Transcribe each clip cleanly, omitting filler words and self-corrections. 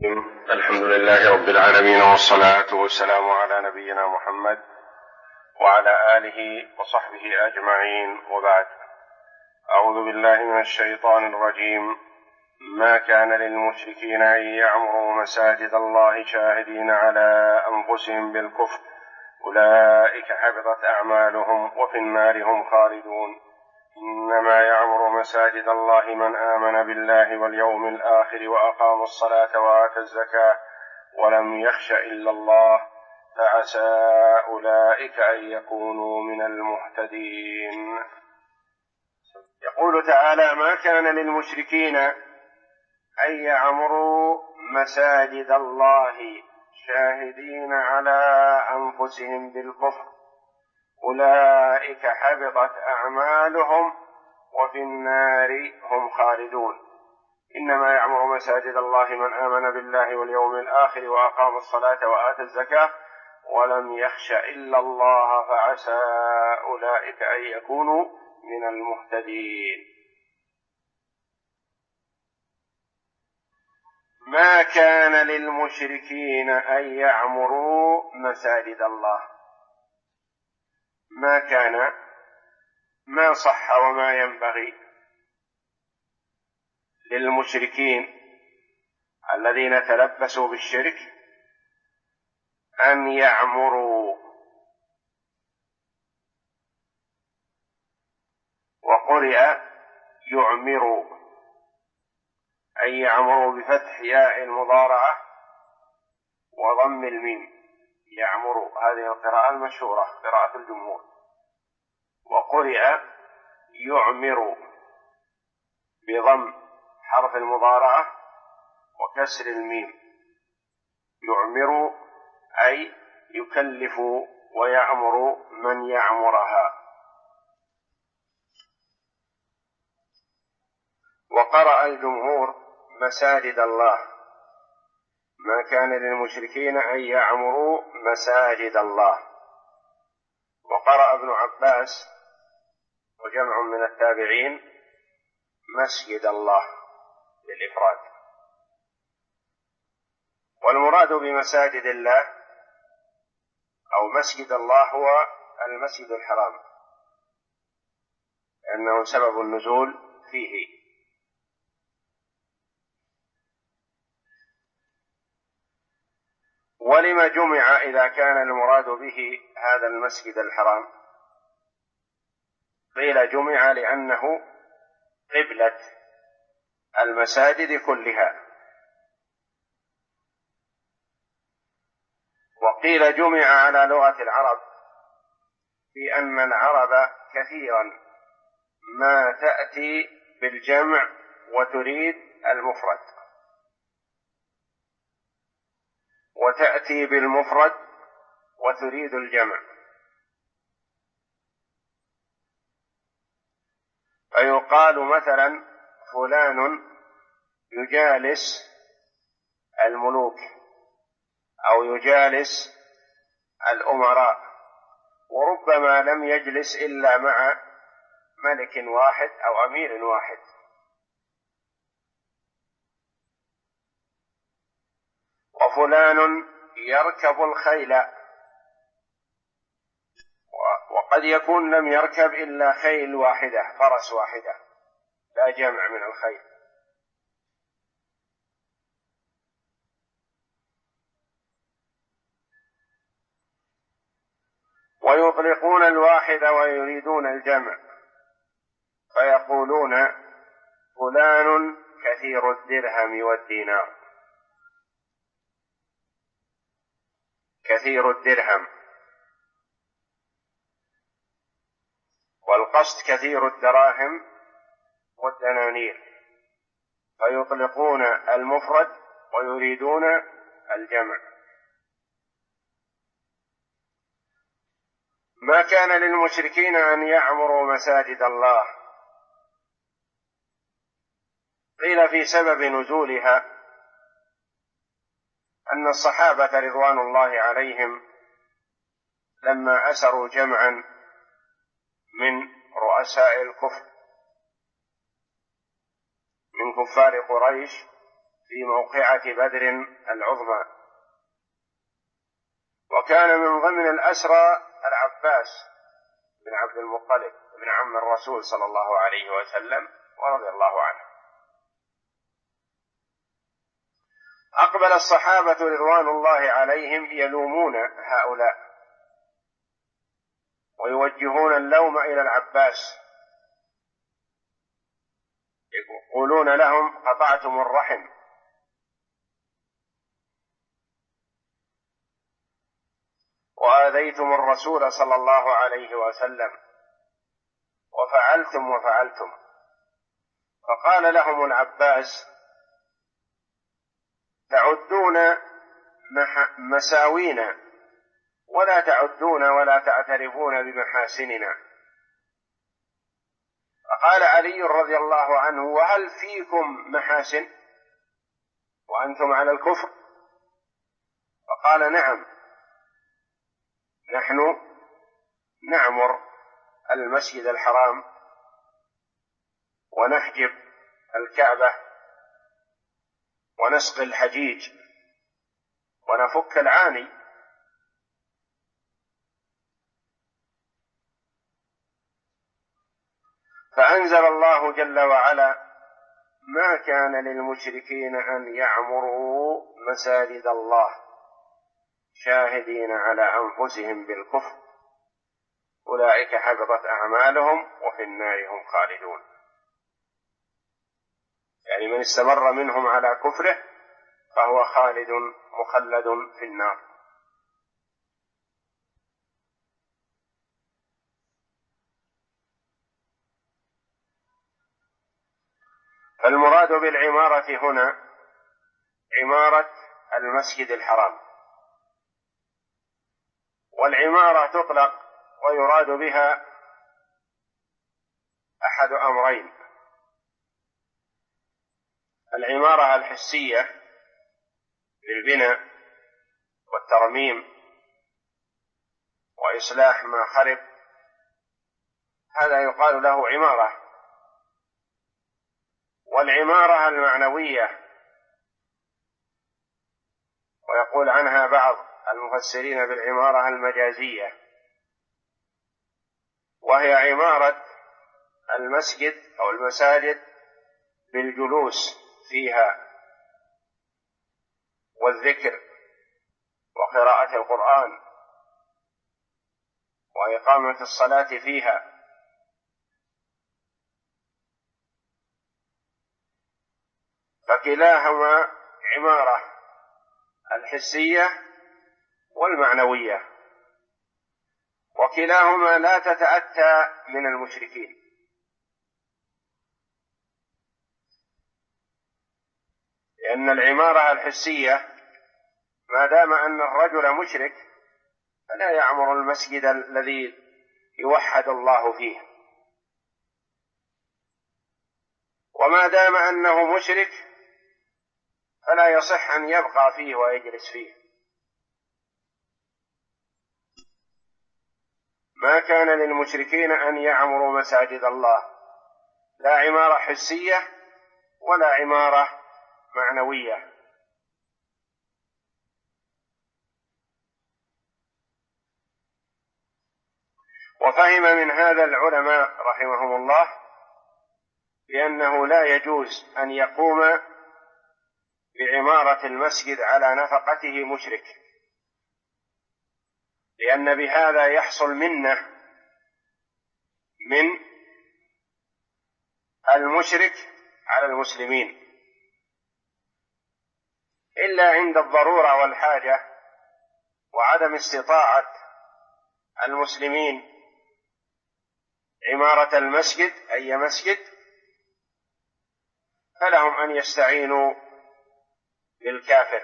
الحمد لله رب العالمين، والصلاة والسلام على نبينا محمد وعلى آله وصحبه أجمعين، وبعد. أعوذ بالله من الشيطان الرجيم. ما كان للمشركين أن يعمروا مساجد الله شاهدين على أنفسهم بالكفر، أولئك حبطت أعمالهم وفي النار هم خالدون. إنما يعمر مساجد الله من آمن بالله واليوم الآخر وأقام الصلاة وآتى الزكاة ولم يخش إلا الله، فعسى أولئك أن يكونوا من المهتدين. يقول تعالى: ما كان للمشركين أن يعمروا مساجد الله شاهدين على أنفسهم بالكفر، أولئك حبطت أعمالهم وفي النار هم خالدون. إنما يعمر مساجد الله من آمن بالله واليوم الآخر وأقام الصلاة وآتى الزكاة ولم يخش إلا الله، فعسى أولئك أن يكونوا من المهتدين. ما كان للمشركين أن يعمروا مساجد الله. ما كان، ما صح وما ينبغي للمشركين الذين تلبسوا بالشرك أن يعمروا، وقرئ يعمروا، أن يعمروا بفتح ياء المضارعة وضم الميم، يعمروا. هذه القراءة المشهورة، قراءة الجمهور. وقرئ يعمر بضم حرف المضارعة وكسر الميم، يعمر أي يكلف ويأمر من يعمرها. وقرأ الجمهور مساجد الله، ما كان للمشركين أن يعمروا مساجد الله. وقرأ ابن عباس وجمع من التابعين مسجد الله بالإفراد. والمراد بمساجد الله أو مسجد الله هو المسجد الحرام، لأنه سبب النزول فيه. ولم جمع إذا كان المراد به هذا المسجد الحرام؟ قيل جمع لأنه قبلة المساجد كلها، وقيل جمع على لغة العرب في أن العرب كثيرا ما تأتي بالجمع وتريد المفرد، وتأتي بالمفرد وتريد الجمع. فيقال مثلا فلان يجالس الملوك أو يجالس الأمراء، وربما لم يجلس إلا مع ملك واحد أو أمير واحد. وفلان يركب الخيل، وقد يكون لم يركب إلا خيل واحدة، فرس واحدة، لا جمع من الخيل. ويطلقون الواحد ويريدون الجمع، فيقولون فلان كثير الدرهم والدينار، كثير الدرهم، والقصد كثير الدراهم والدنانير، فيطلقون المفرد ويريدون الجمع. ما كان للمشركين أن يعمروا مساجد الله. قيل في سبب نزولها أن الصحابة رضوان الله عليهم لما أسروا جمعا من رؤساء الكفر من كفار قريش في موقعة بدر العظمى. وكان من ضمن الأسرى العباس بن عبد المطلب بن عم الرسول صلى الله عليه وسلم ورضي الله عنه. أقبل الصحابة رضوان الله عليهم يلومون هؤلاء ويوجهون اللوم إلى العباس، يقولون لهم قطعتم الرحم وآذيتم الرسول صلى الله عليه وسلم وفعلتم. فقال لهم العباس: تعدون مساوينا ولا تعدون ولا تعترفون بمحاسننا. فقال علي رضي الله عنه: وهل فيكم محاسن وأنتم على الكفر؟ فقال: نعم، نحن نعمر المسجد الحرام ونحجب الكعبة ونسقي الحجيج ونفك العاني. فأنزل الله جل وعلا: ما كان للمشركين أن يعمروا مساجد الله شاهدين على أنفسهم بالكفر أولئك حبطت أعمالهم وفي النار هم خالدون. يعني من استمر منهم على كفره فهو خالد مخلد في النار. فالمراد بالعمارة هنا عمارة المسجد الحرام. والعمارة تطلق ويراد بها أحد أمرين: العمارة الحسية بالبناء والترميم وإصلاح ما خرب، هذا يقال له عمارة. والعمارة المعنوية، ويقول عنها بعض المفسرين بالعمارة المجازية، وهي عمارة المسجد أو المساجد بالجلوس فيها والذكر وقراءة القرآن وإقامة الصلاة فيها. فكلاهما عمارة الحسية والمعنوية، وكلاهما لا تتأتى من المشركين، لأن العمارة الحسية ما دام أن الرجل مشرك فلا يعمر المسجد الذي يوحد الله فيه، وما دام أنه مشرك فلا يصح أن يبقى فيه ويجلس فيه. ما كان للمشركين أن يعمروا مساجد الله، لا عمارة حسية ولا عمارة معنوية. وفهم من هذا العلماء رحمهم الله بأنه لا يجوز أن يقوم بعمارة المسجد على نفقته مشرك، لأن بهذا يحصل منة من المشرك على المسلمين، إلا عند الضرورة والحاجة وعدم استطاعة المسلمين عمارة المسجد أي مسجد، فلهم أن يستعينوا بالكافر.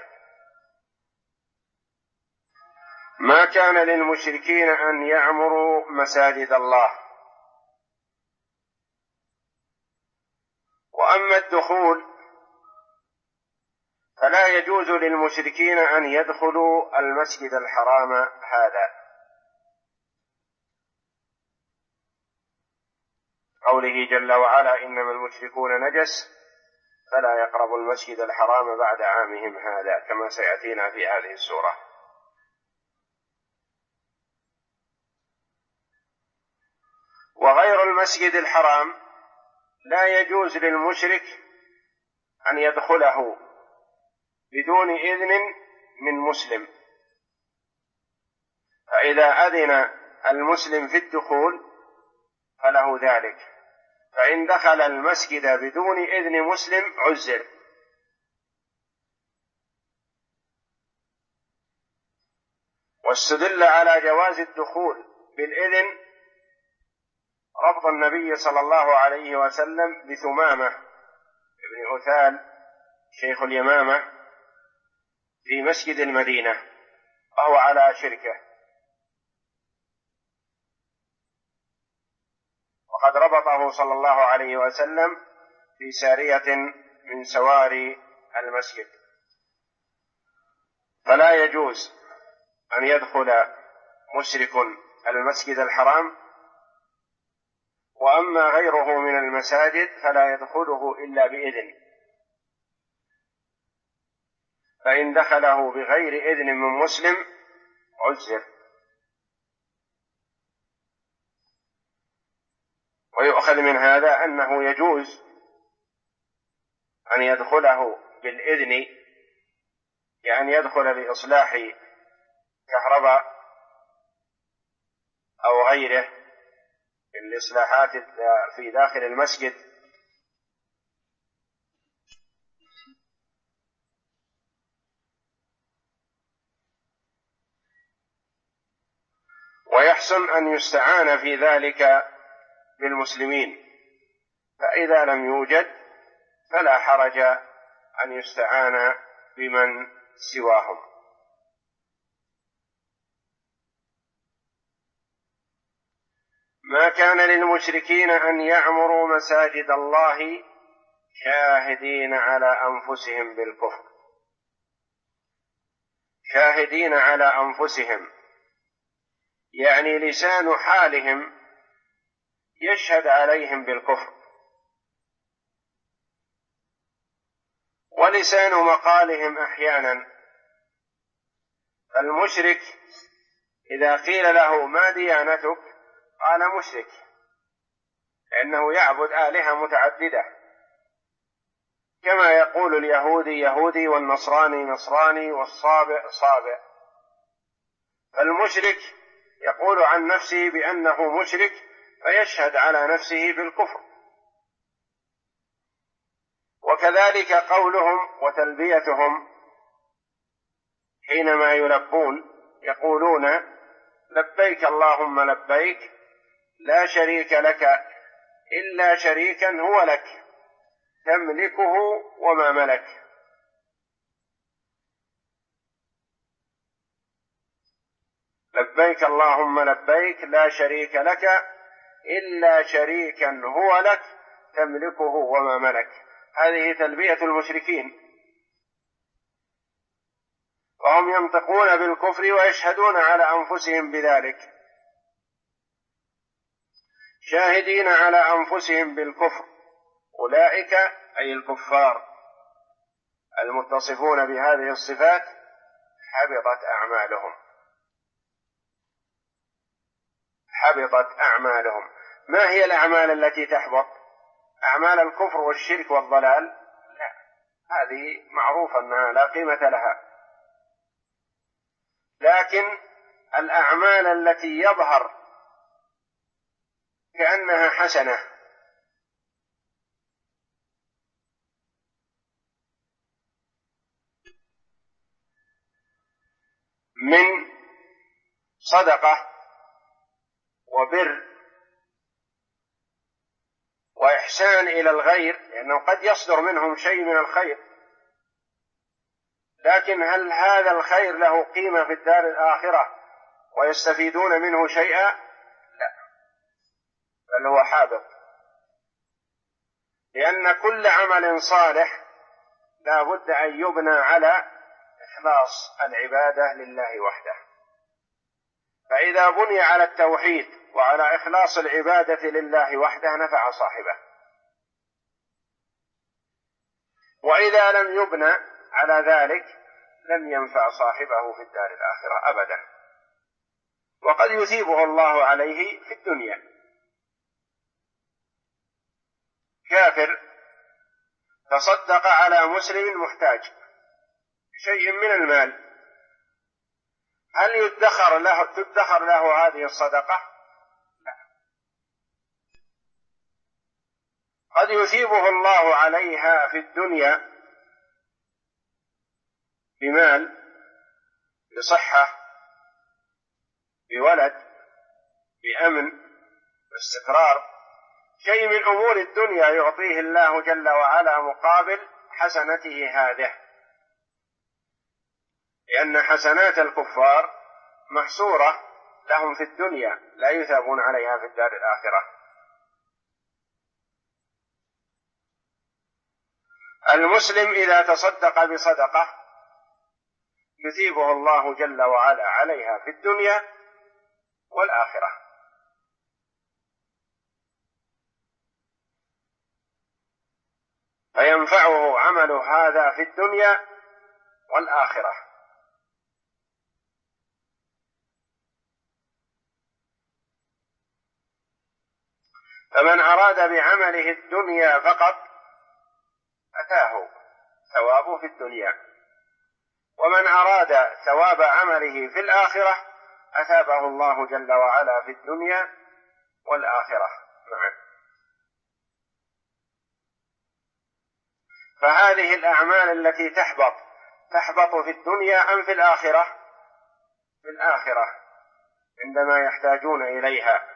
ما كان للمشركين أن يعمروا مساجد الله. وأما الدخول فلا يجوز للمشركين أن يدخلوا المسجد الحرام هذا، قوله جل وعلا: إنما المشركون نجس فلا يقرب المسجد الحرام بعد عامهم هذا، كما سيأتينا في هذه السورة. وغير المسجد الحرام لا يجوز للمشرك أن يدخله بدون إذن من مسلم، فإذا أذن المسلم في الدخول فله ذلك، فإن دخل المسجد بدون إذن مسلم عزر. واستدل على جواز الدخول بالإذن ربط النبي صلى الله عليه وسلم بثمامة بن أثال شيخ اليمامة في مسجد المدينة وهو على شركه، وقد ربطه صلى الله عليه وسلم في سارية من سواري المسجد. فلا يجوز أن يدخل مشرك المسجد الحرام، وأما غيره من المساجد فلا يدخله إلا بإذن، فإن دخله بغير إذن من مسلم عزر. ويؤخذ من هذا أنه يجوز أن يدخله بالإذن، يعني يدخل لإصلاح كهرباء أو غيره من الإصلاحات في داخل المسجد، ويحسن أن يستعان في ذلك بالمسلمين، فإذا لم يوجد فلا حرج أن يستعان بمن سواهم. ما كان للمشركين أن يعمروا مساجد الله شاهدين على أنفسهم بالكفر. شاهدين على أنفسهم يعني لسان حالهم يشهد عليهم بالكفر، ولسان مقالهم أحيانا. المشرك إذا قيل له ما ديانتك قال مشرك، لأنه يعبد آلهة متعددة، كما يقول اليهودي يهودي والنصراني نصراني والصابئ صابئ. فالمشرك يقول عن نفسه بأنه مشرك فيشهد على نفسه بالكفر. وكذلك قولهم وتلبيتهم حينما يلبون يقولون لبيك اللهم لبيك لا شريك لك إلا شريكا هو لك تملكه وما ملك. لبيك اللهم لبيك لا شريك لك إلا شريكا هو لك تملكه وما ملك. هذه تلبية المشركين، وهم ينطقون بالكفر ويشهدون على أنفسهم بذلك. شاهدين على أنفسهم بالكفر، أولئك أي الكفار المتصفون بهذه الصفات حبطت أعمالهم. حبطت أعمالهم. ما هي الأعمال التي تحبط؟ أعمال الكفر والشرك والضلال؟ لا، هذه معروفة أنها لا قيمة لها. لكن الأعمال التي يظهر كأنها حسنة من صدقة وبر وإحسان إلى الغير، لأنه قد يصدر منهم شيء من الخير، لكن هل هذا الخير له قيمة في الدار الآخرة ويستفيدون منه شيئا؟ لا، بل هو حابط. لأن كل عمل صالح لا بد أن يبنى على إخلاص العبادة لله وحده، فإذا بني على التوحيد وعلى إخلاص العبادة لله وحده نفع صاحبه. وإذا لم يبنى على ذلك لم ينفع صاحبه في الدار الآخرة أبدا، وقد يثيبه الله عليه في الدنيا. كافر تصدق على مسلم محتاج بشيء من المال، هل تدخر له هذه الصدقة؟ لا. قد يثيبه الله عليها في الدنيا بمال، بصحة، بولد، بأمن، باستقرار، شيء من أمور الدنيا يعطيه الله جل وعلا مقابل حسنته هذه، لأن حسنات الكفار محصورة لهم في الدنيا لا يثابون عليها في الدار الآخرة. المسلم إذا تصدق بصدقة يثيبه الله جل وعلا عليها في الدنيا والآخرة، فينفعه عمله هذا في الدنيا والآخرة. فمن أراد بعمله الدنيا فقط أتاه ثوابه في الدنيا، ومن أراد ثواب عمله في الآخرة أثابه الله جل وعلا في الدنيا والآخرة معا. فهذه الأعمال التي تحبط في الدنيا أم في الآخرة؟ في الآخرة عندما يحتاجون إليها.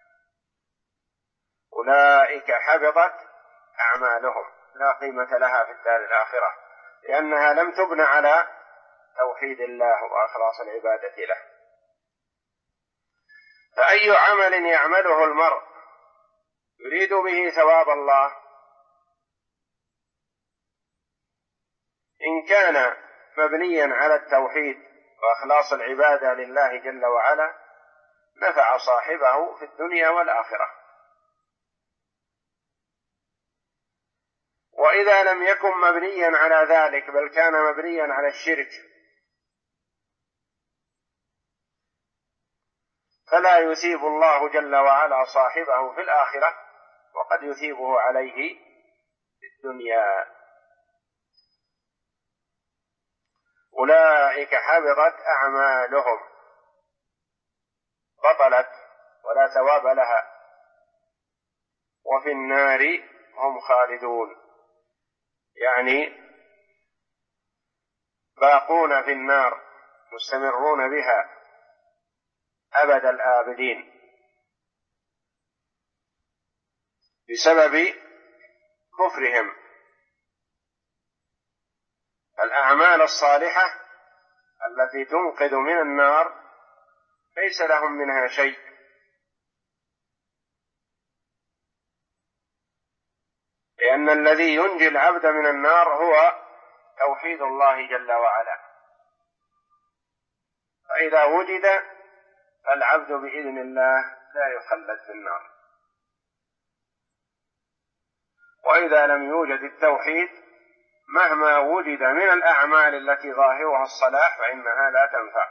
أولئك حبطت أعمالهم لا قيمة لها في الدار الآخرة، لأنها لم تبنى على توحيد الله وإخلاص العبادة له. فأي عمل يعمله المرء يريد به ثواب الله، إن كان مبنيا على التوحيد وإخلاص العبادة لله جل وعلا نفع صاحبه في الدنيا والآخرة. وإذا لم يكن مبنيا على ذلك بل كان مبنيا على الشرك فلا يثيب الله جل وعلا صاحبه في الآخرة، وقد يثيبه عليه في الدنيا. أولئك حبطت أعمالهم، بطلت ولا ثواب لها، وفي النار هم خالدون، يعني باقون في النار مستمرون بها أبد الآبدين بسبب كفرهم. الأعمال الصالحة التي تنقذ من النار ليس لهم منها شيء، لأن الذي ينجي العبد من النار هو توحيد الله جل وعلا، فإذا وجد العبد بإذن الله لا يخلد في النار. وإذا لم يوجد التوحيد مهما وجد من الأعمال التي ظاهرها الصلاح فإنها لا تنفع.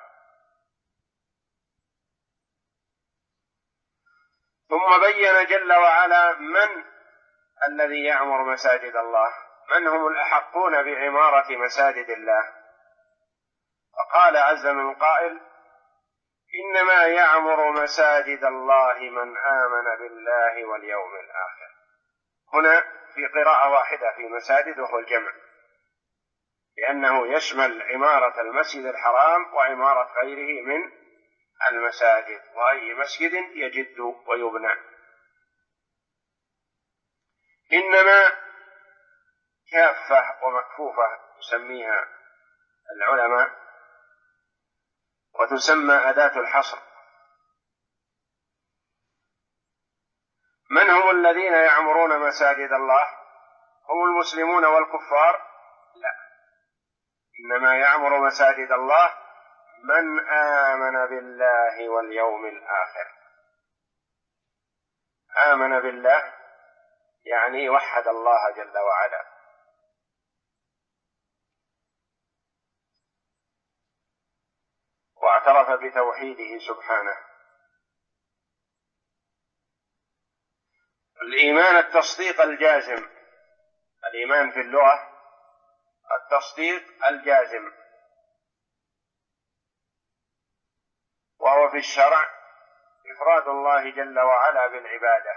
ثم بين جل وعلا من الذي يعمر مساجد الله، من هم الأحقون بعمارة مساجد الله. فقال عز من قائل: إنما يعمر مساجد الله من آمن بالله واليوم الآخر. هنا في قراءة واحدة في مساجد وهو الجمع، لأنه يشمل عمارة المسجد الحرام وعمارة غيره من المساجد، وأي مسجد يجد ويبنى. إنما كافة ومكفوفة يسميها العلماء، وتسمى أداة الحصر. من هم الذين يعمرون مساجد الله؟ هم المسلمون والكفار؟ لا، إنما يعمر مساجد الله من آمن بالله واليوم الآخر. آمن بالله يعني وحد الله جل وعلا، واعترف بتوحيده سبحانه. الإيمان التصديق الجازم، الإيمان في اللغة التصديق الجازم، وهو في الشرع إفراد الله جل وعلا بالعبادة.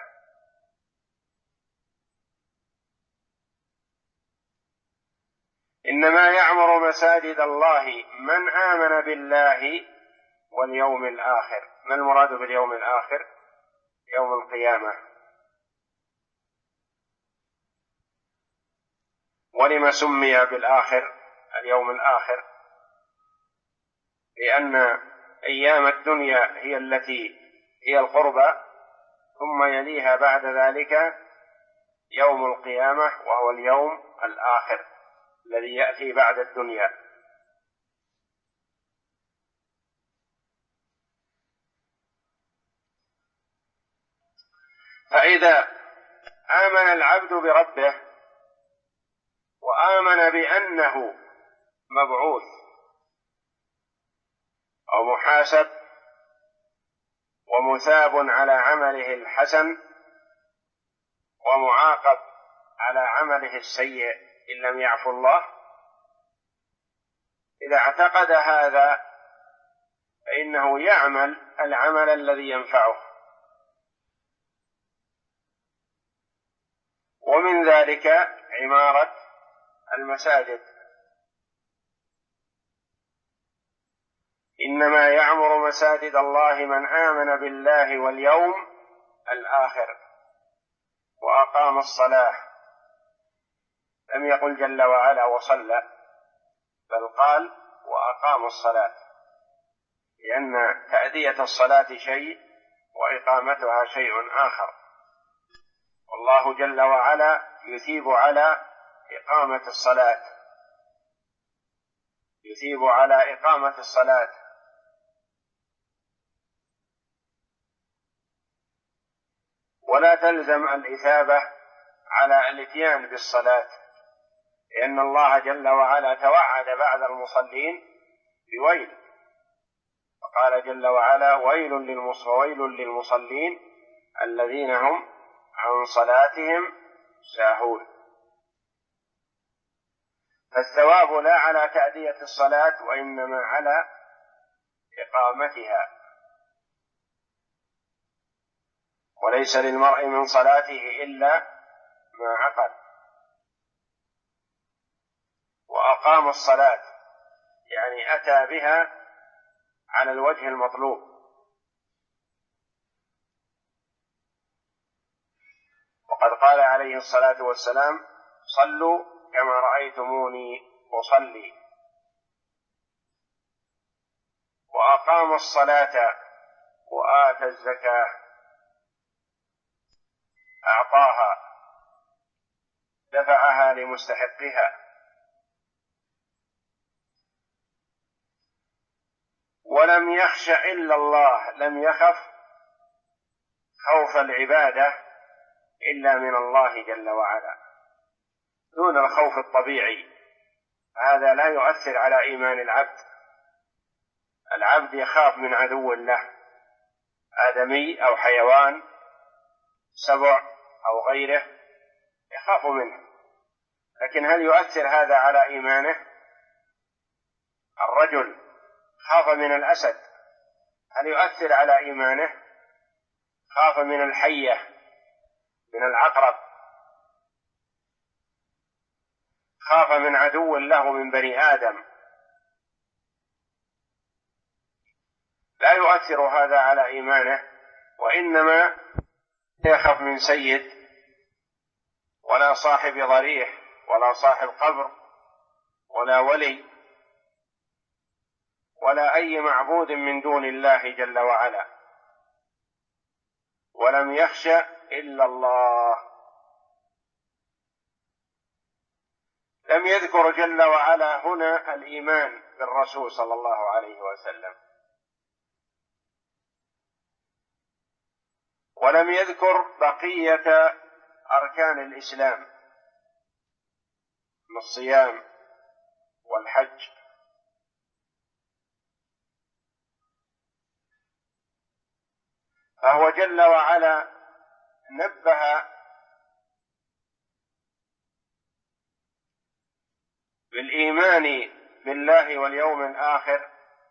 إنما يعمر مساجد الله من آمن بالله واليوم الآخر. ما المراد باليوم الآخر؟ يوم القيامة. ولما سمي بالآخر اليوم الآخر؟ لأن أيام الدنيا هي التي هي القربى، ثم يليها بعد ذلك يوم القيامة وهو اليوم الآخر الذي يأتي بعد الدنيا. فإذا آمن العبد بربه وآمن بأنه مبعوث أو محاسب ومثاب على عمله الحسن ومعاقب على عمله السيء إن لم يعفو الله، إذا اعتقد هذا فإنه يعمل العمل الذي ينفعه. ومن ذلك عمارة المساجد. إنما يعمر مساجد الله من آمن بالله واليوم الآخر وأقام الصلاة. لم يقل جل وعلا وصلى، بل قال وأقام الصلاة، لأن تأدية الصلاة شيء وإقامتها شيء آخر. والله جل وعلا يثيب على إقامة الصلاة، يثيب على إقامة الصلاة. ولا تلزم الإثابة على الإتيان بالصلاة، لأن الله جل وعلا توعد بعد المصلين بويل، فقال جل وعلا ويل للمصلين الذين هم عن صلاتهم ساهون. فالثواب لا على تأدية الصلاة وإنما على إقامتها. وليس للمرء من صلاته إلا ما عقل. وأقام الصلاة يعني أتى بها على الوجه المطلوب. وقد قال عليه الصلاة والسلام صلوا كما رأيتموني أصلي. وأقام الصلاة وآتى الزكاة، أعطاها دفعها لمستحقها. ولم يخش إلا الله، لم يخف خوف العبادة إلا من الله جل وعلا دون الخوف الطبيعي. هذا لا يؤثر على إيمان العبد. العبد يخاف من عدو له، آدمي أو حيوان، سبع أو غيره، يخاف منه. لكن هل يؤثر هذا على إيمانه؟ الرجل خاف من الأسد، هل يؤثر على إيمانه؟ خاف من الحية، من العقرب، خاف من عدو له من بني آدم. لا يؤثر هذا على إيمانه، وإنما يخاف من سيد ولا صاحب ضريح ولا صاحب قبر ولا ولي ولا أي معبود من دون الله جل وعلا. ولم يخش إلا الله. لم يذكر جل وعلا هنا الإيمان بالرسول صلى الله عليه وسلم، ولم يذكر بقية أركان الإسلام من الصيام والحج فهو جل وعلا نبه بالإيمان بالله واليوم الآخر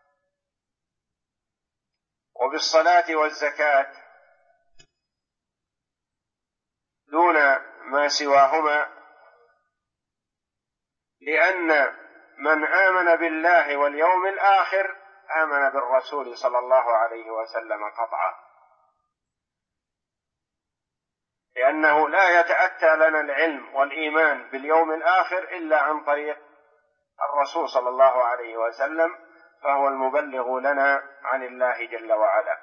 وبالصلاة والزكاة دون ما سواهما، لأن من آمن بالله واليوم الآخر آمن بالرسول صلى الله عليه وسلم قطعا، لأنه لا يتأتى لنا العلم والإيمان باليوم الآخر إلا عن طريق الرسول صلى الله عليه وسلم، فهو المبلغ لنا عن الله جل وعلا.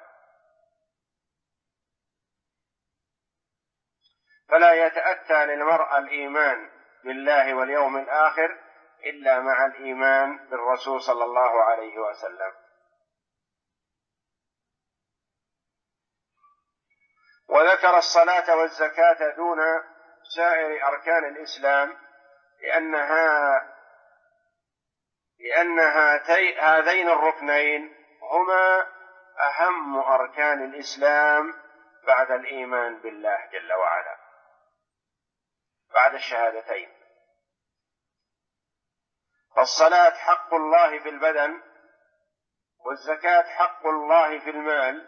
فلا يتأتى للمرء الإيمان بالله واليوم الآخر إلا مع الإيمان بالرسول صلى الله عليه وسلم. وذكر الصلاة والزكاة دون سائر أركان الإسلام لأن هذين الركنين هما أهم أركان الإسلام بعد الإيمان بالله جل وعلا، بعد الشهادتين. فالصلاة حق الله في البدن، والزكاة حق الله في المال،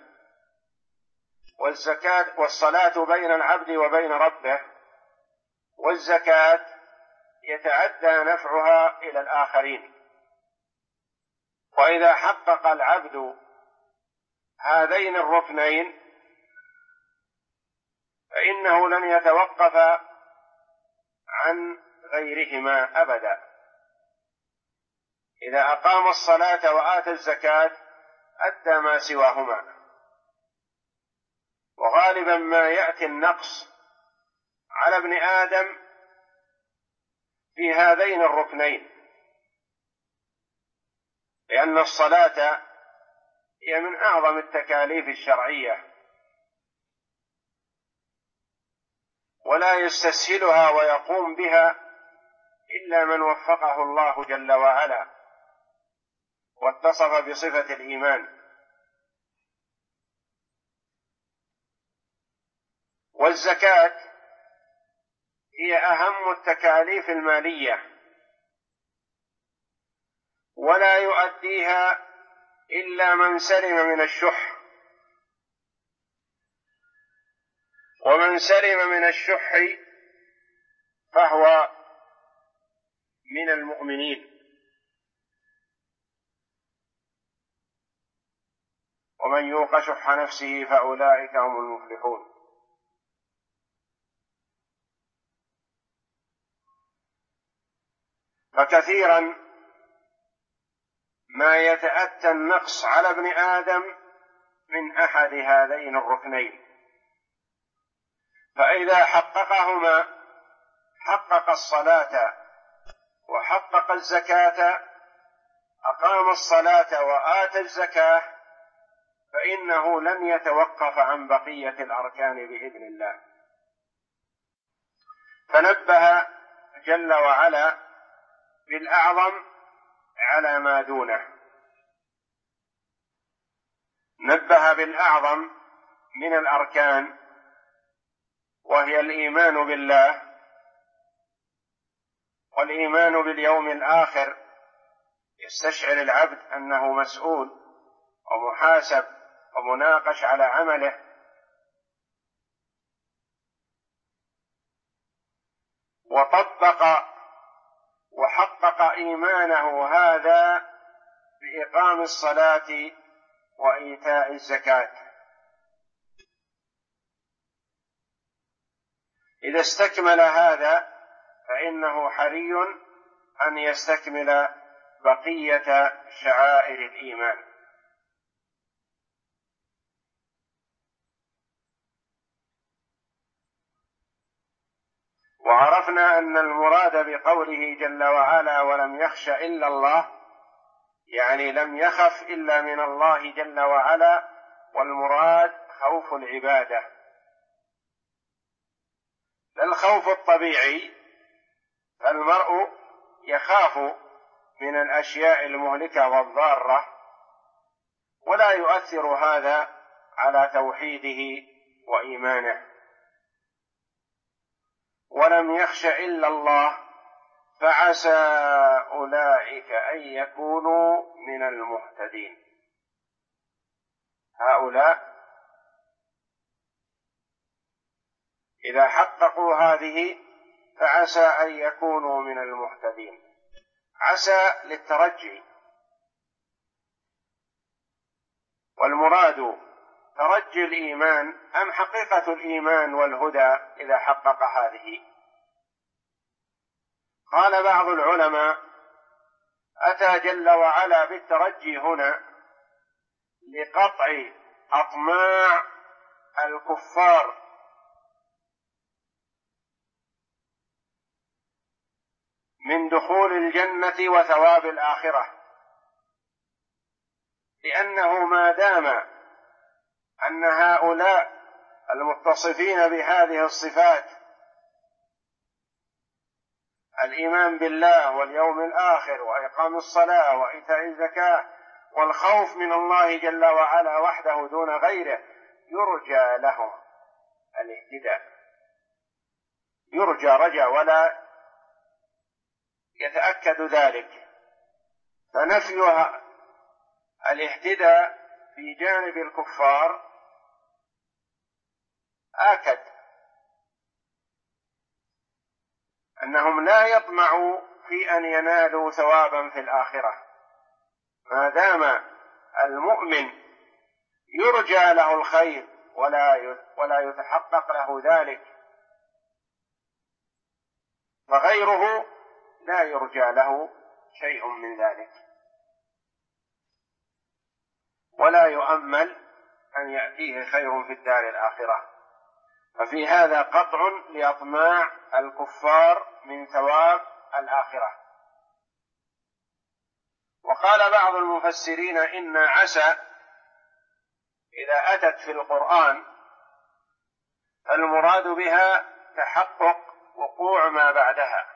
والصلاة بين العبد وبين ربه، والزكاة يتعدى نفعها إلى الآخرين. وإذا حقق العبد هذين الركنين فإنه لن يتوقف عن غيرهما أبدا. إذا أقام الصلاة وآتى الزكاة أدى ما سواهما. وغالبا ما يأتي النقص على ابن آدم في هذين الركنين، لأن الصلاة هي من أعظم التكاليف الشرعية، ولا يستسهلها ويقوم بها إلا من وفقه الله جل وعلا واتصف بصفة الإيمان. والزكاة هي أهم التكاليف المالية، ولا يؤديها إلا من سلم من الشح، ومن سلم من الشح فهو من المؤمنين. ومن يوق شح نفسه فأولئك هم المفلحون. فكثيرا ما يتأتى النقص على ابن آدم من أحد هذين الركنين، فإذا حققهما حقق الصلاة وحقق الزكاة، أقام الصلاة وآتى الزكاة، فإنه لن يتوقف عن بقية الأركان بإذن الله. فنبه جل وعلا بالأعظم على ما دونه، نبه بالأعظم من الأركان، وهي الإيمان بالله والإيمان باليوم الآخر، يستشعر العبد أنه مسؤول ومحاسب ومناقش على عمله. وطبق وحقق إيمانه هذا بإقام الصلاة وإيتاء الزكاة. إذا استكمل هذا فإنه حري أن يستكمل بقية شعائر الإيمان. وعرفنا أن المراد بقوله جل وعلا ولم يخش إلا الله، يعني لم يخف إلا من الله جل وعلا، والمراد خوف العبادة، لا الخوف الطبيعي، فالمرء يخاف من الأشياء المهلكة والضارة، ولا يؤثر هذا على توحيده وإيمانه ولم يخش إلا الله فعسى أولئك أن يكونوا من المهتدين. هؤلاء إذا حققوا هذه فعسى أن يكونوا من المهتدين. عسى للترجي، والمراد ترجي الإيمان أم حقيقة الإيمان والهدى إذا حقق هذه؟ قال بعض العلماء: أتى جل وعلا بالترجي هنا لقطع أطماع الكفار من دخول الجنة وثواب الآخرة، لأنه ما دام أن هؤلاء المتصفين بهذه الصفات، الإيمان بالله واليوم الآخر وإقام الصلاة وإيتاء الزكاة والخوف من الله جل وعلا وحده دون غيره، يرجى لهم الاهتداء، يرجى رجاء ولا يتأكد ذلك. فنفي الاهتداء في جانب الكفار آكد أنهم لا يطمعوا في أن ينالوا ثوابا في الآخرة، ما دام المؤمن يرجى له الخير ولا يتحقق له ذلك، فغيره لا يرجى له شيء من ذلك ولا يؤمل أن يأتيه خير في الدار الآخرة. ففي هذا قطع لأطماع الكفار من ثواب الآخرة. وقال بعض المفسرين إن عسى إذا أتت في القرآن المراد بها تحقق وقوع ما بعدها،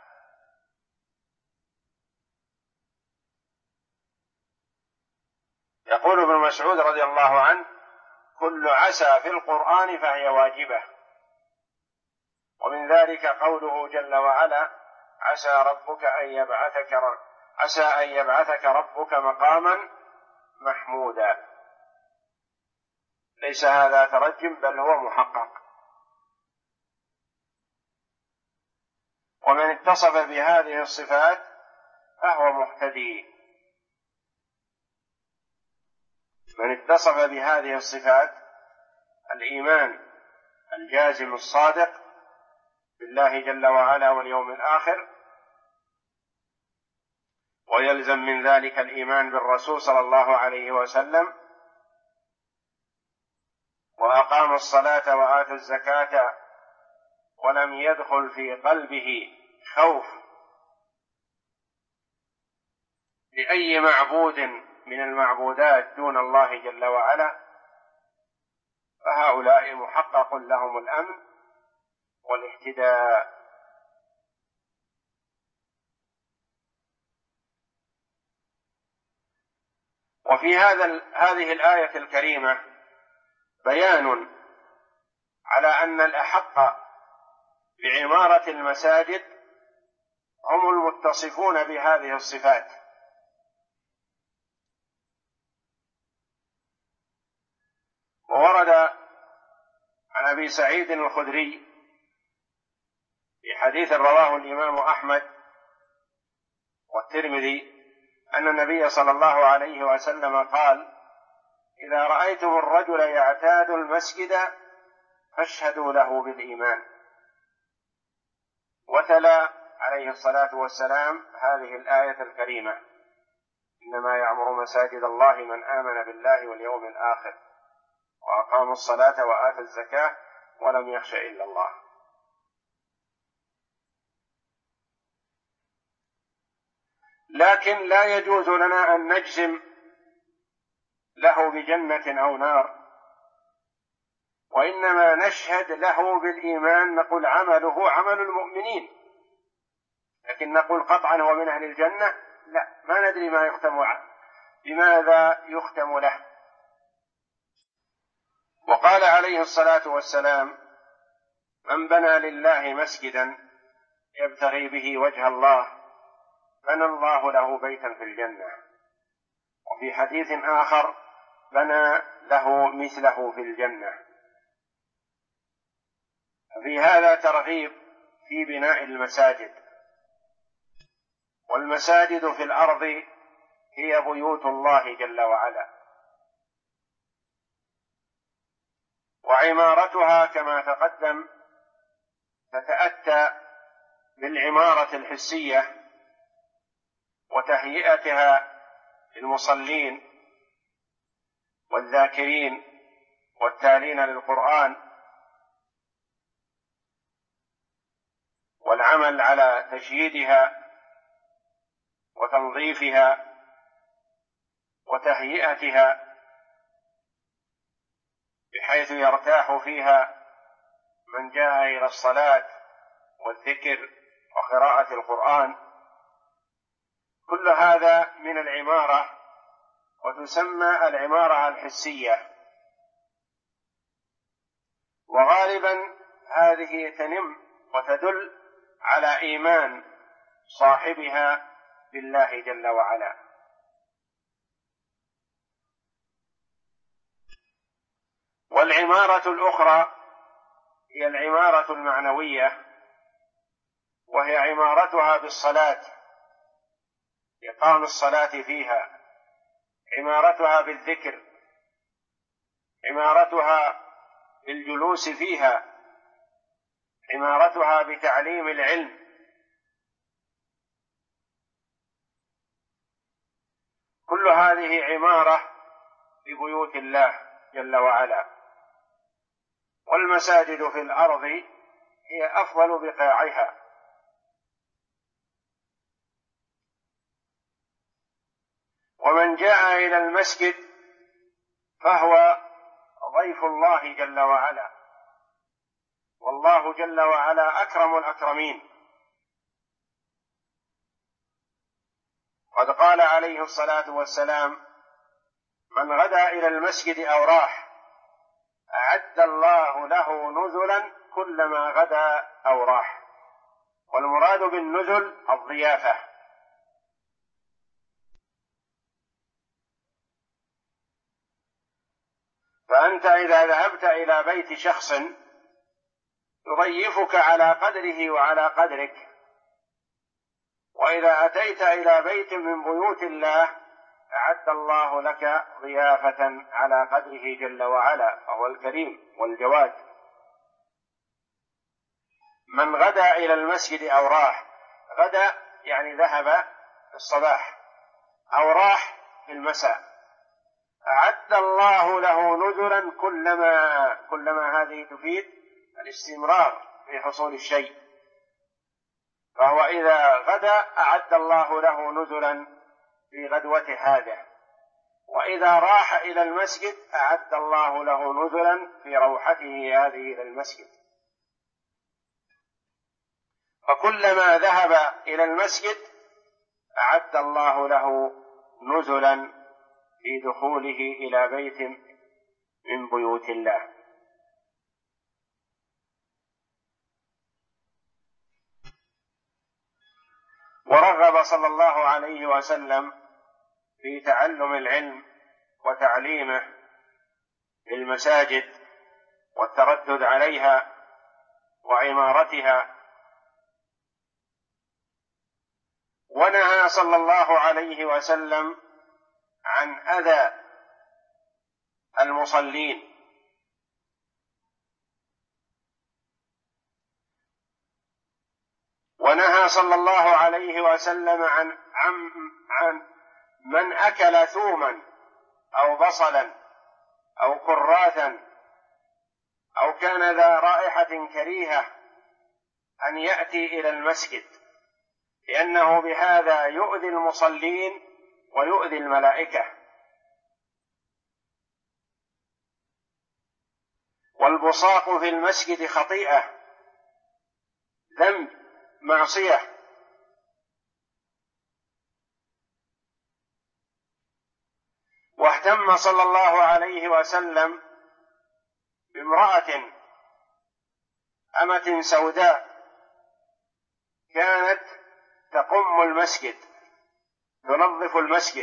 يقول ابن مسعود رضي الله عنه: كل عسى في القرآن فهي واجبة. ومن ذلك قوله جل وعلا: عسى أن يبعثك ربك مقاما محمودا. ليس هذا ترجم بل هو محقق. ومن اتصف بهذه الصفات فهو مهتدي. من اتصف بهذه الصفات: الإيمان الجازم الصادق بالله جل وعلا واليوم الآخر، ويلزم من ذلك الإيمان بالرسول صلى الله عليه وسلم، وأقام الصلاة وآتى الزكاة ولم يدخل في قلبه خوف لأي معبود من المعبودات دون الله جل وعلا، فهؤلاء محقق لهم الأمن والاهتداء. وفي هذه الآية الكريمة بيان على أن الأحق بعمارة المساجد هم المتصفون بهذه الصفات. وورد عن أبي سعيد الخدري في حديث رواه الإمام أحمد والترمذي أن النبي صلى الله عليه وسلم قال: إذا رأيتم الرجل يعتاد المسجد فاشهدوا له بالإيمان. وتلا عليه الصلاة والسلام هذه الآية الكريمة: إنما يعمر مساجد الله من آمن بالله واليوم الآخر وأقام الصلاة وآتى الزكاة ولم يخش إلا الله. لكن لا يجوز لنا أن نجزم له بجنة أو نار، وإنما نشهد له بالإيمان، نقول عمله عمل المؤمنين، لكن نقول قطعا هو من أهل الجنة لا، ما ندري ما يختم بماذا يختم له. وقال عليه الصلاة والسلام: من بنى لله مسجدا يبتغي به وجه الله بنى الله له بيتا في الجنة. وفي حديث آخر: بنى له مثله في الجنة. في هذا ترغيب في بناء المساجد. والمساجد في الأرض هي بيوت الله جل وعلا، وعمارتها كما تقدم تتأتى بالعمارة الحسية وتهيئتها للمصلين والذاكرين والتالين للقرآن، والعمل على تشييدها وتنظيفها وتهيئتها بحيث يرتاح فيها من جاء إلى الصلاة والذكر وقراءة القرآن. كل هذا من العمارة، وتسمى العمارة الحسية. وغالبا هذه تنم وتدل على إيمان صاحبها بالله جل وعلا. والعمارة الأخرى هي العمارة المعنوية، وهي عمارتها بالصلاة، إقام الصلاة فيها، عمارتها بالذكر، عمارتها بالجلوس فيها، عمارتها بتعليم العلم. كل هذه عمارة ببيوت الله جل وعلا. والمساجد في الأرض هي أفضل بقاعها. ومن جاء إلى المسجد فهو ضيف الله جل وعلا، والله جل وعلا أكرم الأكرمين. قد قال عليه الصلاة والسلام: من غدا إلى المسجد أو راح أعد الله له نزلا كلما غدا أو راح. والمراد بالنزل الضيافة. فأنت إذا ذهبت إلى بيت شخص يضيفك على قدره وعلى قدرك، وإذا أتيت إلى بيت من بيوت الله أعد الله لك ضيافة على قدره جل وعلا، فهو الكريم والجواد. من غدا إلى المسجد أو راح، غدا يعني ذهب في الصباح، أو راح في المساء، أعد الله له نزلا كلما هذه تفيد الاستمرار في حصول الشيء. فهو إذا غدا أعد الله له نزلا في غدوة حاجة، وإذا راح إلى المسجد أعد الله له نزلا في روحته هذه إلى المسجد. فكلما ذهب إلى المسجد أعد الله له نزلا في دخوله إلى بيت من بيوت الله. ورغب صلى الله عليه وسلم في تعلم العلم وتعليمه في المساجد والتردد عليها وعمارتها. ونهى صلى الله عليه وسلم عن أذى المصلين، ونهى صلى الله عليه وسلم عن من أكل ثوما أو بصلا أو كراثا أو كان ذا رائحة كريهة أن يأتي إلى المسجد، لأنه بهذا يؤذي المصلين ويؤذي الملائكة. والبصاق في المسجد خطيئة، ذنب، معصية. واهتم صلى الله عليه وسلم امرأة أمة سوداء كانت تقم المسجد، تنظف المسجد،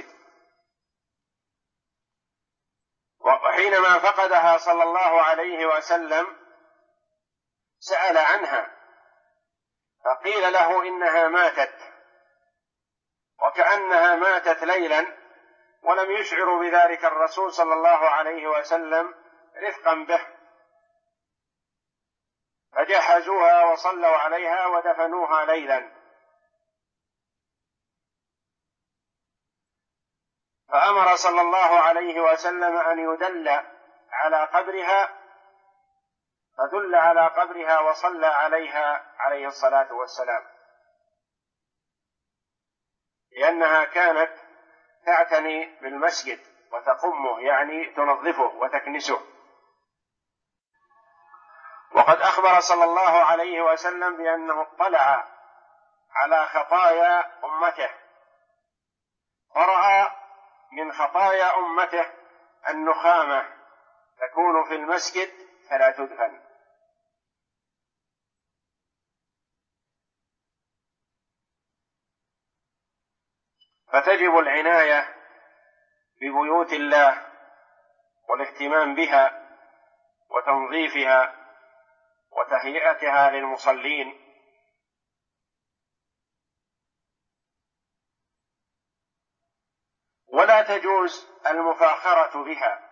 وحينما فقدها صلى الله عليه وسلم سأل عنها فقيل له إنها ماتت، وكأنها ماتت ليلا، ولم يشعر بذلك الرسول صلى الله عليه وسلم رفقا به، فجهزوها وصلوا عليها ودفنوها ليلا. فأمر صلى الله عليه وسلم أن يدل على قبرها، فدل على قبرها وصلى عليها عليه الصلاة والسلام، لأنها كانت تعتني بالمسجد وتقمه، يعني تنظفه وتكنسه. وقد أخبر صلى الله عليه وسلم بأنه اطلع على خطايا أمته، فرأى من خطايا أمته النخامة تكون في المسجد فلا تدفن. فتجب العناية ببيوت الله والاهتمام بها وتنظيفها وتهيئتها للمصلين. ولا تجوز المفاخرة بها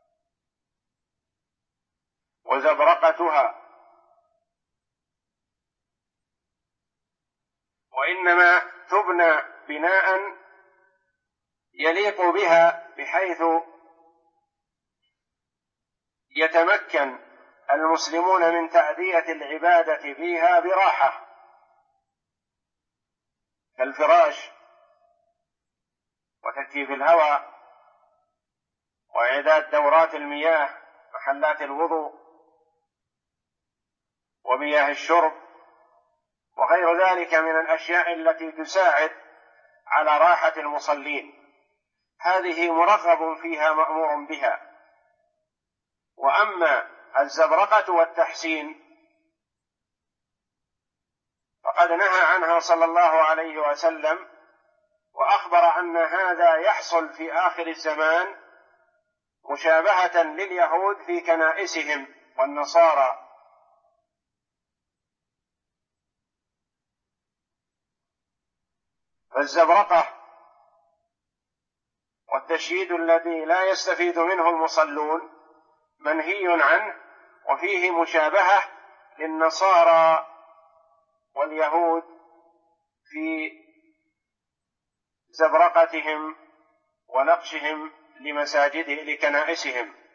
وزبرقتها، وإنما تبنى بناء يليق بها بحيث يتمكن المسلمون من تأدية العبادة فيها براحة، كالفراش وتكييف الهواء وإعداد دورات المياه، محلات الوضوء ومياه الشرب وغير ذلك من الأشياء التي تساعد على راحة المصلين، هذه مرغب فيها مأمور بها. وأما الزبرقة والتحسين فقد نهى عنها صلى الله عليه وسلم، وأخبر أن هذا يحصل في آخر الزمان مشابهة لليهود في كنائسهم والنصارى. فالزبرقة والتشييد الذي لا يستفيد منه المصلون منهي عنه، وفيه مشابهة للنصارى واليهود في زبرقتهم ونقشهم لكنائسهم.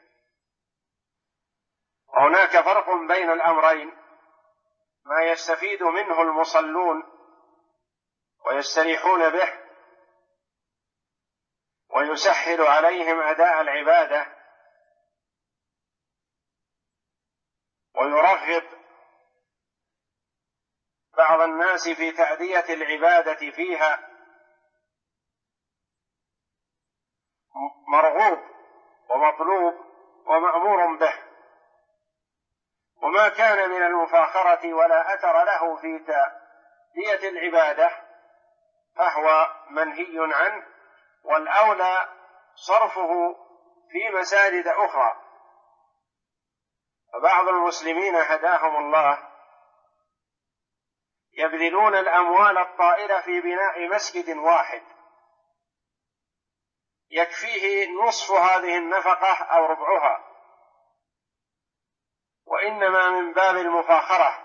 هناك فرق بين الأمرين: ما يستفيد منه المصلون ويستريحون به ويسهل عليهم أداء العبادة ويرغب بعض الناس في تأدية العبادة فيها، مرغوب ومطلوب ومأمور به. وما كان من المفاخرة ولا أثر له في تأدية العبادة فهو منهي عنه، والأولى صرفه في مساجد أخرى. فبعض المسلمين هداهم الله يبذلون الأموال الطائلة في بناء مسجد واحد يكفيه نصف هذه النفقة أو ربعها، وإنما من باب المفاخرة،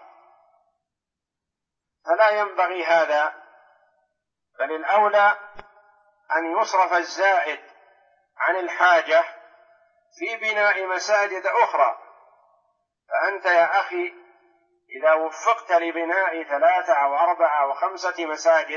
فلا ينبغي هذا، بل الأولى أن يصرف الزائد عن الحاجة في بناء مساجد أخرى. فأنت يا أخي إذا وفقت لبناء 3 أو 4 أو 5 مساجد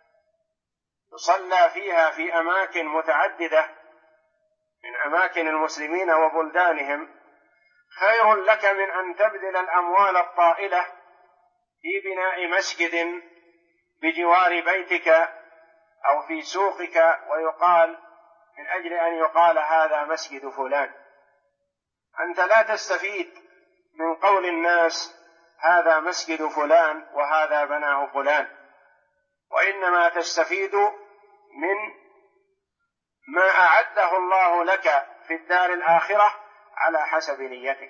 يصلى فيها في أماكن متعددة من أماكن المسلمين وبلدانهم، خير لك من أن تبذل الأموال الطائلة في بناء مسجد بجوار بيتك أو في سوقك، ويقال من أجل أن يقال هذا مسجد فلان. أنت لا تستفيد من قول الناس هذا مسجد فلان وهذا بناه فلان، وإنما تستفيد من ما أعده الله لك في الدار الآخرة على حسب نيتك.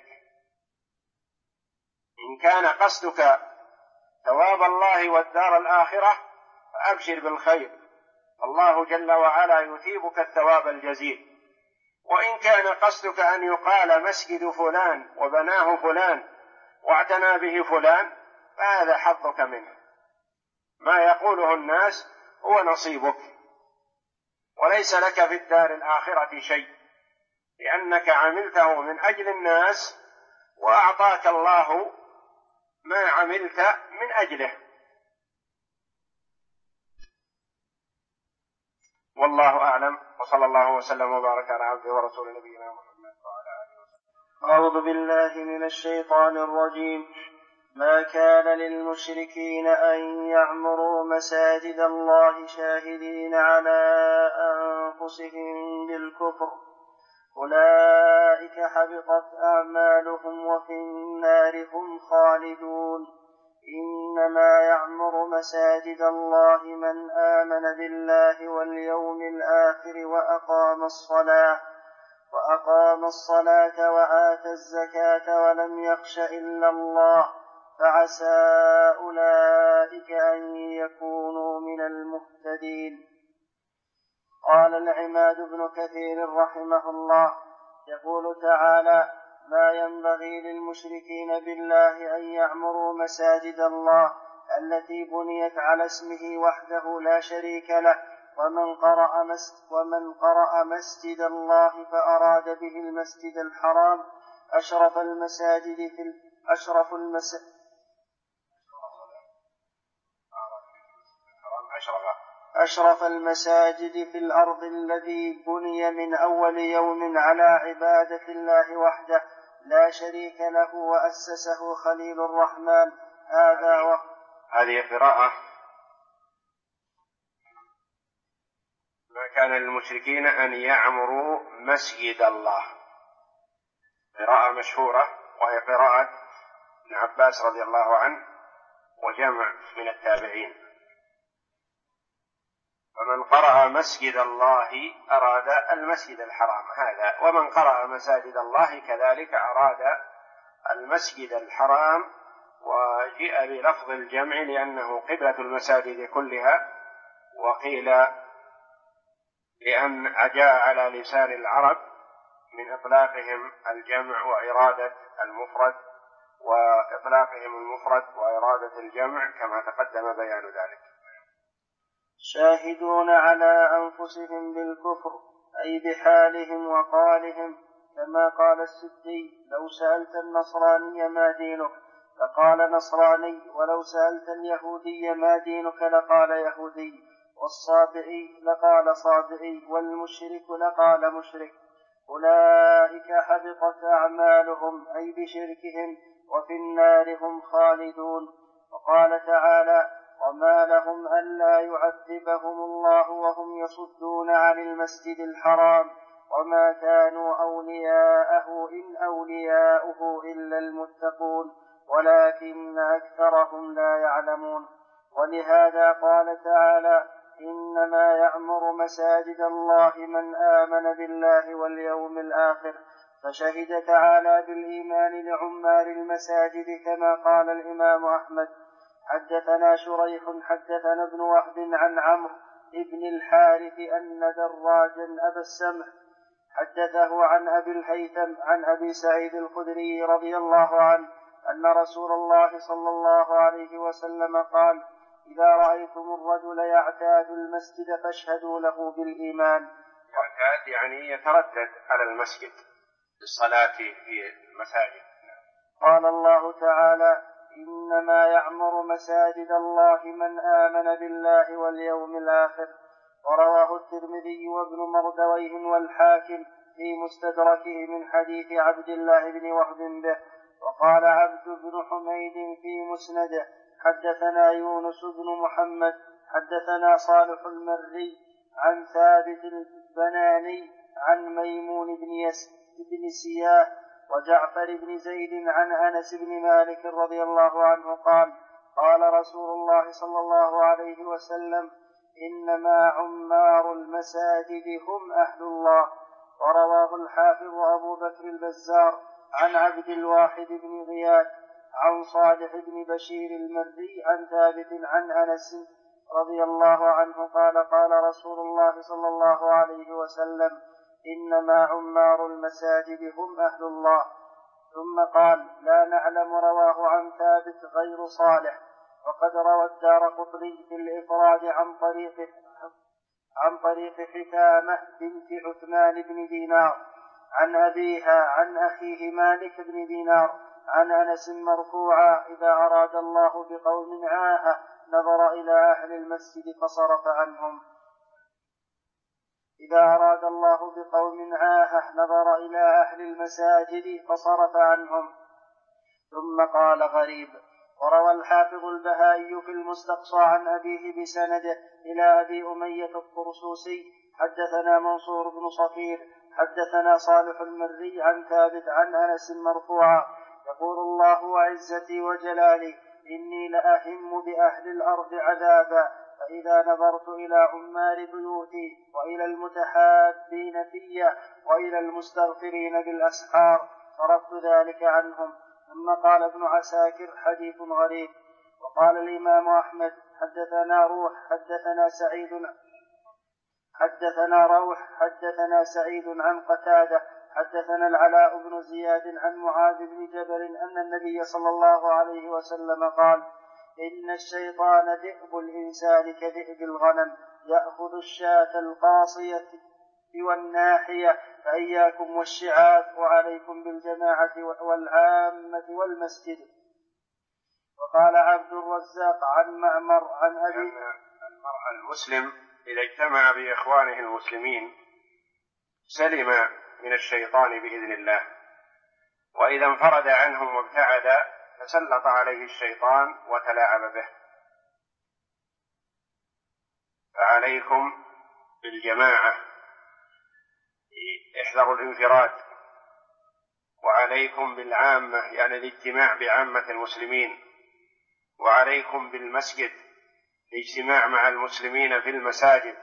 إن كان قصدك ثواب الله والدار الآخرة فأبشر بالخير، الله جل وعلا يثيبك الثواب الجزيل. وإن كان قصدك أن يقال مسجد فلان وبناه فلان واعتنى به فلان فهذا حظك منه، ما يقوله الناس هو نصيبك، وليس لك في الدار الآخرة شيء، لأنك عملته من أجل الناس وأعطاك الله ما عملت من أجله. والله أعلم، وصلى الله وسلم وبارك على عبده ورسول نبينا محمد وعلى آله وسلم. أعوذ بالله من الشيطان الرجيم. ما كان للمشركين أن يعمروا مساجد الله شاهدين على أنفسهم بالكفر، أولئك حبطت أعمالهم وفي النار هم خالدون. إنما يعمر مساجد الله من آمن بالله واليوم الآخر وأقام الصلاة وآتى الزكاة ولم يخش إلا الله، فعسى أولئك أن يكونوا من المهتدين. قال العماد بن كثير رحمه الله يقول تعالى: ما ينبغي للمشركين بالله أن يعمروا مساجد الله التي بنيت على اسمه وحده لا شريك له، ومن قرأ مسجد الله فأراد به المسجد الحرام أشرف المساجد في الأرض الذي بني من أول يوم على عبادة الله وحده لا شريك له وأسسه خليل الرحمن. هذه قراءة ما كان للمشركين أن يعمروا مسجد الله، قراءة مشهورة، وهي قراءة ابن عباس رضي الله عنه وجمع من التابعين. فمن قرأ مسجد الله أراد المسجد الحرام هذا، ومن قرأ مساجد الله كذلك أراد المسجد الحرام، وجاء بلفظ الجمع لأنه قبلة المساجد كلها، وقيل لأن جاء على لسان العرب من إطلاقهم الجمع وإرادة المفرد، وإطلاقهم المفرد وإرادة الجمع كما تقدم بيان ذلك. شاهدون على أنفسهم بالكفر أي بحالهم وقالهم، كما قال السدي: لو سألت النصراني ما دينك لقال نصراني، ولو سألت اليهودي ما دينك لقال يهودي، والصابئي لقال صابئي، والمشرك لقال مشرك. أولئك حبطت أعمالهم أي بشركهم وفي النار هم خالدون. وقال تعالى: وما لهم ألا يعذبهم الله وهم يصدون عن المسجد الحرام وما كانوا أولياءه إن أولياؤه إلا المتقون ولكن أكثرهم لا يعلمون. ولهذا قال تعالى: إنما يعمر مساجد الله من آمن بالله واليوم الآخر، فشهد تعالى بالإيمان لعمار المساجد كما قال الإمام أحمد: حدثنا شريح حدثنا ابن وهب عن عمرو ابن الحارث أن دراجا أبا السمح حدثه عن أبي الهيثم عن أبي سعيد الخدري رضي الله عنه أن رسول الله صلى الله عليه وسلم قال: إذا رأيتم الرجل يعتاد المسجد فاشهدوا له بالإيمان. يعتاد يعني يتردد على المسجد للصلاة في المساجد. قال الله تعالى: إنما يعمر مساجد الله من آمن بالله واليوم الآخر. ورواه الترمذي وابن مردويه والحاكم في مستدركه من حديث عبد الله بن وهب به. وقال عبد بن حميد في مسنده: حدثنا يونس بن محمد حدثنا صالح المري عن ثابت البناني عن ميمون بن سياه وجعفر بن زيد عن أنس بن مالك رضي الله عنه قال قال رسول الله صلى الله عليه وسلم إنما عمار المساجد هم أهل الله. ورواه الحافظ أبو بكر البزار عن عبد الواحد بن غياث عن صالح بن بشير المري عن ثابت عن أنس رضي الله عنه قال قال رسول الله صلى الله عليه وسلم إنما عمار المساجد هم أهل الله. ثم قال لا نعلم رواه عن ثابت غير صالح. وقد روى الدارقطني في الإفراد عن طريق حكامة بنت عثمان بن دينار عن أبيها عن أخيه مالك بن دينار عن أنس مرفوعا إذا أراد الله بقوم عاهة نظر إلى أهل المسجد فصرف عنهم. إذا أراد الله بقوم عاهة نظر إلى أهل المساجد فصرف عنهم. ثم قال غريب. وروى الحافظ البهائي في المستقصى عن أبيه بسنده إلى أبي أمية الطرسوسي حدثنا منصور بن صفير حدثنا صالح المري عن ثابت عن أنس مرفوعا يقول الله وعزتي وجلالي إني لأهم بأهل الأرض عذابا فإذا نظرت إلى عمار بيوتي وإلى المتحابين في وإلى المستغفرين بالأسحار صرفت ذلك عنهم. ثم قال ابن عساكر حديث غريب. وقال الإمام أحمد حدثنا روح حدثنا سعيد عن قتادة حدثنا العلاء بن زياد عن معاذ بن جبل أن النبي صلى الله عليه وسلم قال إن الشيطان ذئب الإنسان كذئب الغنم يأخذ الشاة القاصية والناحية فإياكم والشعاب وعليكم بالجماعة والعامة والمسجد. وقال عبد الرزاق عن معمر عن أبي المرء المسلم إذا اجتمع بإخوانه المسلمين سلم من الشيطان بإذن الله، وإذا انفرد عنهم وابتعد تسلط عليه الشيطان وتلاعب به. فعليكم بالجماعة، احذروا الانفراد، وعليكم بالعامة يعني الاجتماع بعامة المسلمين، وعليكم بالمسجد الاجتماع مع المسلمين في المساجد.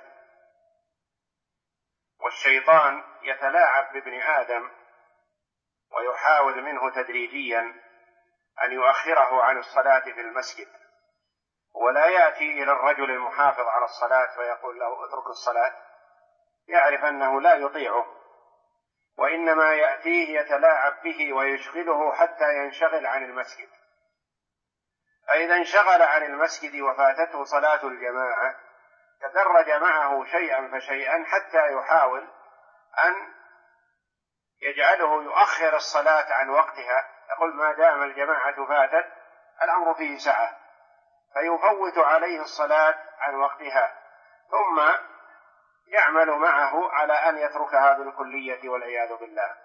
والشيطان يتلاعب بابن آدم ويحاول منه تدريجيا أن يؤخره عن الصلاة في المسجد، ولا يأتي إلى الرجل المحافظ على الصلاة ويقول له اترك الصلاة، يعرف أنه لا يطيعه، وإنما يأتيه يتلاعب به ويشغله حتى ينشغل عن المسجد. فإذا انشغل عن المسجد وفاتته صلاة الجماعة تدرج معه شيئا فشيئا حتى يحاول أن يجعله يؤخر الصلاة عن وقتها، يقول ما دام الجماعة فاتت الأمر فيه سعة، فيفوت عليه الصلاة عن وقتها، ثم يعمل معه على أن يتركها بالكلية والعياذ بالله.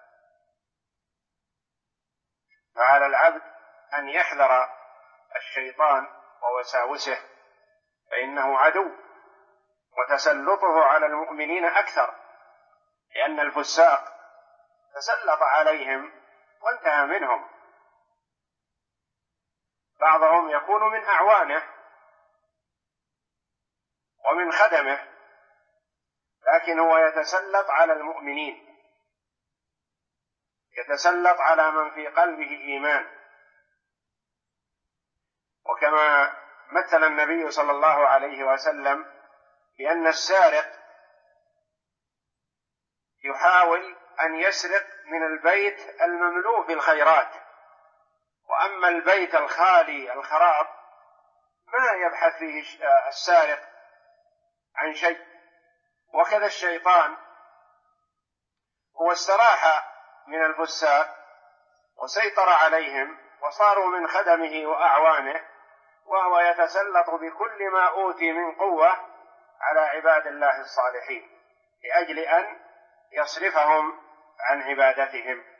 فعلى العبد أن يحذر الشيطان ووساوسه، فإنه عدو، وتسلطه على المؤمنين أكثر، لأن الفساق تسلط عليهم وانتهى منهم. بعضهم يكون من أعوانه ومن خدمه، لكن هو يتسلط على المؤمنين، يتسلط على من في قلبه إيمان. وكما مثل النبي صلى الله عليه وسلم بأن السارق يحاول أن يسرق من البيت المملوء بالخيرات، وأما البيت الخالي الخراب ما يبحث فيه السارق عن شيء. وكذا الشيطان هو استراح من الفساق وسيطر عليهم وصاروا من خدمه وأعوانه، وهو يتسلط بكل ما أوتي من قوة على عباد الله الصالحين لأجل أن يصرفهم عن عبادتهم.